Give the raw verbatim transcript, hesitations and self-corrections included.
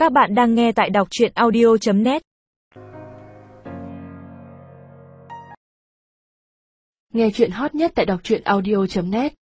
Các bạn đang nghe tại đọc truyện audio chấm net. Nghe truyện hot nhất tại đọc truyện audio chấm net.